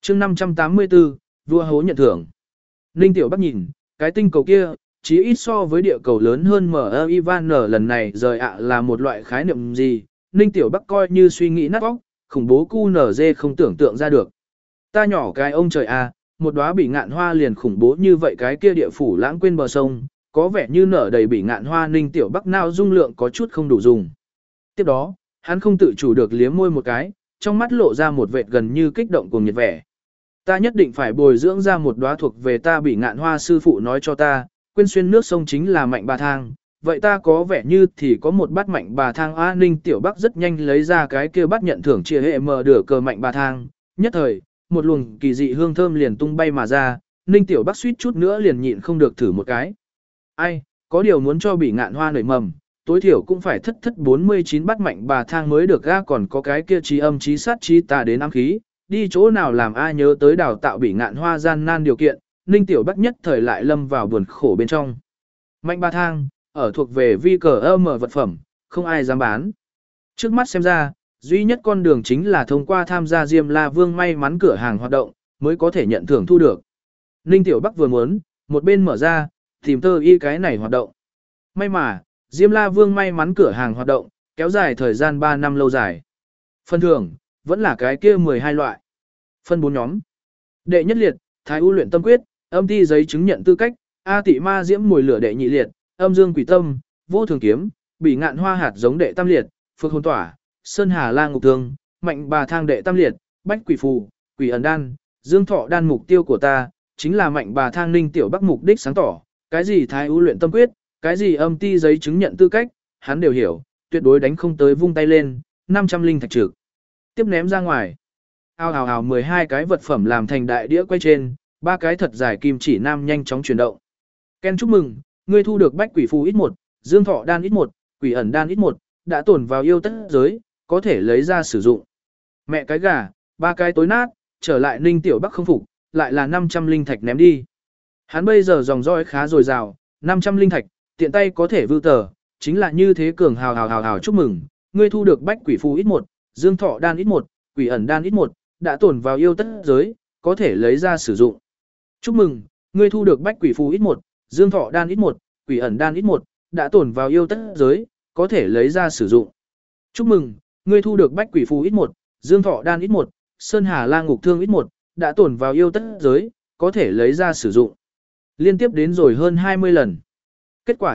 chương 584, vua hố nhận thưởng. Ninh Tiểu Bắc nhìn, cái tinh cầu kia, chí ít so với địa cầu lớn hơn M.E. Ivan lần này rời ạ là một loại khái niệm gì, Ninh Tiểu Bắc coi như suy nghĩ nát óc, khủng bố QNZ không tưởng tượng ra được. Ta nhỏ cái ông trời a, một đóa bị ngạn hoa liền khủng bố như vậy cái kia địa phủ lãng quên bờ sông, có vẻ như nở đầy bị ngạn hoa. Ninh Tiểu Bắc nào dung lượng có chút không đủ dùng. Tiếp đó, hắn không tự chủ được liếm môi một cái, trong mắt lộ ra một vệt gần như kích động cùng nhiệt vẻ. Ta nhất định phải bồi dưỡng ra một đóa thuộc về ta bị ngạn hoa. Sư phụ nói cho ta, quên xuyên nước sông chính là mạnh bà thang, vậy ta có vẻ như thì có một bát mạnh bà thang. A Ninh Tiểu Bắc rất nhanh lấy ra cái kia bát nhận thưởng chia hệ mở đửa cờ mạnh bà thang, nhất thời, một luồng kỳ dị hương thơm liền tung bay mà ra, Ninh Tiểu Bắc suýt chút nữa liền nhịn không được thử một cái. Ai, có điều muốn cho bị ngạn hoa nảy mầm, tối thiểu cũng phải thất 49 bát mạnh bà thang mới được ga, còn có cái kia trí âm trí sát trí tà đến ám khí, đi chỗ nào làm ai nhớ tới đào tạo bị ngạn hoa gian nan điều kiện, Ninh Tiểu Bắc nhất thời lại lâm vào buồn khổ bên trong. Mạnh bà thang, ở thuộc về vi cờ âm vật phẩm, không ai dám bán. Trước mắt xem ra, duy nhất con đường chính là thông qua tham gia Diêm La Vương may mắn cửa hàng hoạt động, mới có thể nhận thưởng thu được. Ninh Tiểu Bắc vừa muốn, một bên mở ra, tìm tơ y cái này hoạt động. May mà, Diêm La Vương may mắn cửa hàng hoạt động, kéo dài thời gian 3 năm lâu dài. Phân thưởng, vẫn là cái kia 12 loại. Phân 4 nhóm. Đệ nhất liệt, Thái U luyện tâm quyết, âm ti giấy chứng nhận tư cách, A tị ma diễm mùi lửa đệ nhị liệt, âm dương quỷ tâm, vô thường kiếm, bị ngạn hoa hạt giống đệ tam liệt, phược hồn tỏa, sơn hà la ngục thương, mạnh bà thang đệ tam liệt, bách quỷ phù, quỷ ẩn đan, dương thọ đan. Mục tiêu của ta chính là mạnh bà thang. Ninh Tiểu Bắc mục đích sáng tỏ, cái gì Thái U luyện tâm quyết, cái gì âm ti giấy chứng nhận tư cách, hắn đều hiểu, tuyệt đối đánh không tới vung tay lên, 500 linh thạch trực tiếp ném ra ngoài. Ao ào ào 12 cái vật phẩm làm thành đại đĩa quay trên, 3 cái thật dài kim chỉ nam nhanh chóng chuyển động. Ken chúc mừng, ngươi thu được bách quỷ phù ít 1, dương thọ đan ít 1, quỷ ẩn đan ít 1, đã tổn vào yêu tất giới, có thể lấy ra sử dụng. Mẹ cái gà, 3 cái tối nát, trở lại Ninh Tiểu Bắc không phục, lại là 500 linh thạch ném đi. Hắn bây giờ dòng dõi khá dồi dào, 500 linh thạch, tiện tay có thể vưu tờ, chính là như thế cường hào chúc mừng, ngươi thu được bách quỷ phù ít 1, dương thọ đan ít 1, quỷ ẩn đan ít 1, đã tổn vào yêu tất giới, có thể lấy ra sử dụng. Chúc mừng, ngươi thu được bách quỷ phù ít 1, dương thọ đan ít 1, quỷ ẩn đan ít 1, đã tổn vào yêu tất giới, có thể lấy ra sử dụng. Chúc mừng, ngươi thu được bách quỷ phù ít 1, dương thọ đan ít 1, sơn hà la ngục thương ít 1, đã tổn vào yêu tất giới, có thể lấy ra sử dụng. Liên tiếp đến rồi hơn 20 lần. Kết quả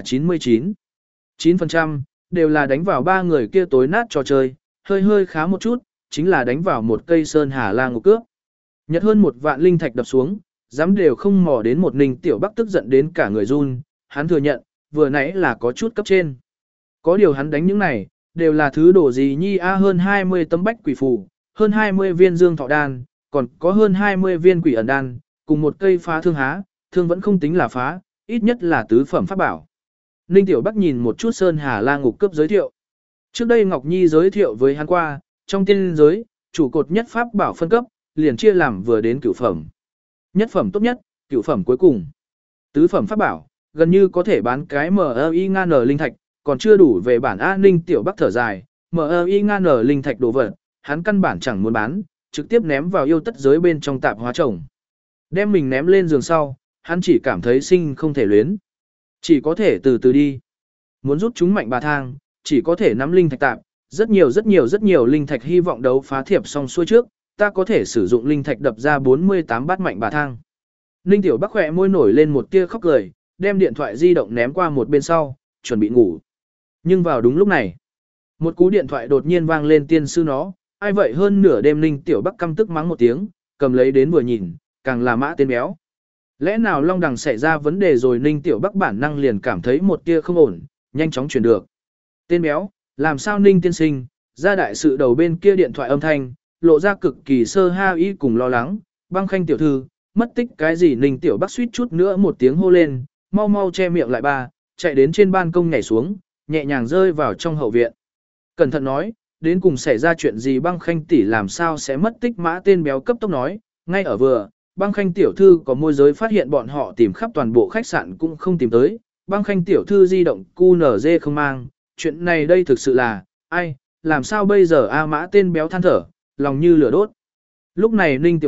99% đều là đánh vào 3 người kia tối nát trò chơi, hơi khá một chút, chính là đánh vào một cây sơn hà la ngục cướp. Nhật hơn 1 vạn linh thạch đập xuống, dám đều không mò đến một. Ninh Tiểu Bắc tức giận đến cả người run, hắn thừa nhận, vừa nãy là có chút cấp trên. Có điều hắn đánh những này, đều là thứ đồ gì nhi a, hơn 20 tấm bách quỷ phù, hơn 20 viên dương thọ đan, còn có hơn 20 viên quỷ ẩn đan, cùng một cây phá thương há, thương vẫn không tính là phá, ít nhất là tứ phẩm pháp bảo. Ninh Tiểu Bắc nhìn một chút sơn hà la ngục cướp giới thiệu. Trước đây Ngọc Nhi giới thiệu với hắn qua, trong tiên giới, chủ cột nhất pháp bảo phân cấp, liền chia làm vừa đến cửu phẩm. Nhất phẩm tốt nhất, cửu phẩm cuối cùng. Tứ phẩm pháp bảo, gần như có thể bán cái MI ngan linh thạch, còn chưa đủ về bản A. Ninh Tiểu Bắc thở dài, MI ngan linh thạch đồ vật, hắn căn bản chẳng muốn bán, trực tiếp ném vào yêu tất giới bên trong tạp hóa trồng. Đem mình ném lên giường sau, hắn chỉ cảm thấy sinh không thể luyến. Chỉ có thể từ từ đi. Muốn rút chúng mạnh bà thang, chỉ có thể nắm linh thạch tạp, rất nhiều linh thạch hy vọng đấu phá thiệp xong xuôi trước, ta có thể sử dụng linh thạch đập ra 48 bát mạnh bà thang. Ninh Tiểu Bắc khỏe môi nổi lên một tia khóc cười, đem điện thoại di động ném qua một bên sau, chuẩn bị ngủ. Nhưng vào đúng lúc này, một cú điện thoại đột nhiên vang lên. Tiên sư nó, ai vậy? Hơn nửa đêm Ninh Tiểu Bắc căm tức mắng một tiếng, cầm lấy đến vừa nhìn, càng là Mã Tên Béo. Lẽ nào Long Đằng xảy ra vấn đề rồi? Ninh Tiểu Bắc bản năng liền cảm thấy một tia không ổn, nhanh chóng chuyển được. Tên Béo, làm sao Ninh tiên sinh? Ra đại sự đầu bên kia điện thoại âm thanh, lộ ra cực kỳ sơ ha y cùng lo lắng. Băng Khanh tiểu thư, mất tích cái gì? Ninh Tiểu Bắc suýt chút nữa một tiếng hô lên, mau che miệng lại ba, chạy đến trên ban công nhảy xuống, nhẹ nhàng rơi vào trong hậu viện. Cẩn thận nói, đến cùng xảy ra chuyện gì? Băng Khanh tỷ làm sao sẽ mất tích? Mã Tên Béo cấp tốc nói, ngay ở vừa, Băng Khanh tiểu thư có môi giới phát hiện bọn họ tìm khắp toàn bộ khách sạn cũng không tìm tới, Băng Khanh tiểu thư di động QNZ không mang, chuyện này đây thực sự là, ai, làm sao bây giờ? A. Mã Tên Béo than thở, lòng như lửa đốt. Lúc này Ninh Tiểu Bắc,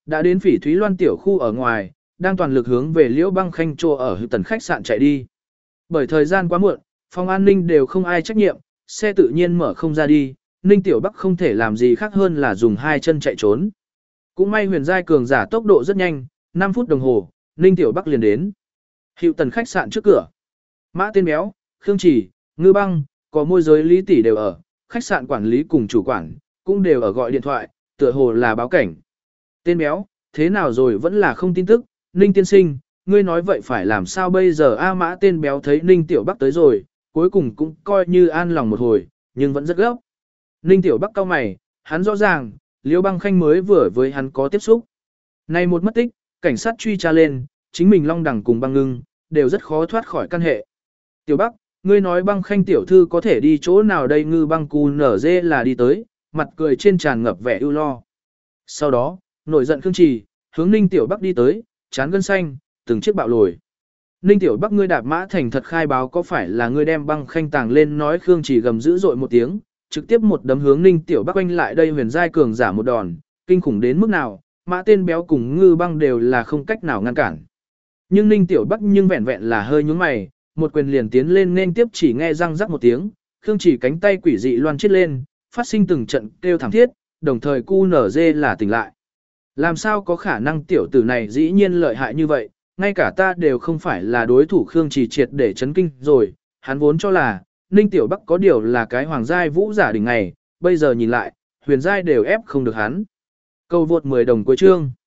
đã đến Phỉ Thúy Loan tiểu khu ở ngoài, đang toàn lực hướng về Liễu Băng Khanh trô ở Hữu Tần khách sạn chạy đi. Bởi thời gian quá muộn, phòng an ninh đều không ai trách nhiệm, xe tự nhiên mở không ra đi, Ninh Tiểu Bắc không thể làm gì khác hơn là dùng hai chân chạy trốn. Cũng may Huyền giai cường giả tốc độ rất nhanh, 5 phút đồng hồ, Ninh Tiểu Bắc liền đến. Hữu Tần khách sạn trước cửa. Mã Tên Béo, Khương Chỉ, Ngư Băng, có môi giới Lý Tỷ đều ở, khách sạn quản lý cùng chủ quản, cũng đều ở gọi điện thoại, tựa hồ là báo cảnh. Tên Béo, thế nào rồi vẫn là không tin tức, Ninh tiên sinh, ngươi nói vậy phải làm sao bây giờ A Mã Tên Béo thấy Ninh Tiểu Bắc tới rồi, cuối cùng cũng coi như an lòng một hồi, nhưng vẫn rất gấp. Ninh Tiểu Bắc cau mày, hắn rõ ràng, Liễu Băng Khanh mới vừa với hắn có tiếp xúc. Nay một mất tích, cảnh sát truy tra lên, chính mình Long Đằng cùng Băng Ngưng, đều rất khó thoát khỏi căn hệ. Tiểu Bắc, ngươi nói Băng Khanh tiểu thư có thể đi chỗ nào đây? Ngư Băng Cù nở dê là đi tới, mặt cười trên tràn ngập vẻ ưu lo. Sau đó, nổi giận Khương Trì, hướng Ninh Tiểu Bắc đi tới, chán gân xanh, từng chiếc bạo lồi. Ninh Tiểu Bắc, ngươi đạp mã thành thật khai báo có phải là ngươi đem Băng Khanh tàng lên? Nói Khương Trì gầm dữ dội một tiếng, trực tiếp một đấm hướng Ninh Tiểu Bắc oanh lại đây. Huyền giai cường giả một đòn, kinh khủng đến mức nào, Mã Tên Béo cùng Ngư Băng đều là không cách nào ngăn cản. Nhưng Ninh Tiểu Bắc nhưng vẹn vẹn là hơi nhướng mày, một quyền liền tiến lên nên tiếp, chỉ nghe răng rắc một tiếng, Khương Chỉ cánh tay quỷ dị loan chết lên, phát sinh từng trận kêu thảm thiết, đồng thời cu nở dê là tỉnh lại. Làm sao có khả năng tiểu tử này dĩ nhiên lợi hại như vậy, ngay cả ta đều không phải là đối thủ. Khương Chỉ triệt để chấn kinh rồi, hắn vốn cho là Ninh Tiểu Bắc có điều là cái hoàng giai vũ giả đỉnh ngày, bây giờ nhìn lại, huyền giai đều ép không được hắn. Câu vượt 10 đồng cuối chương.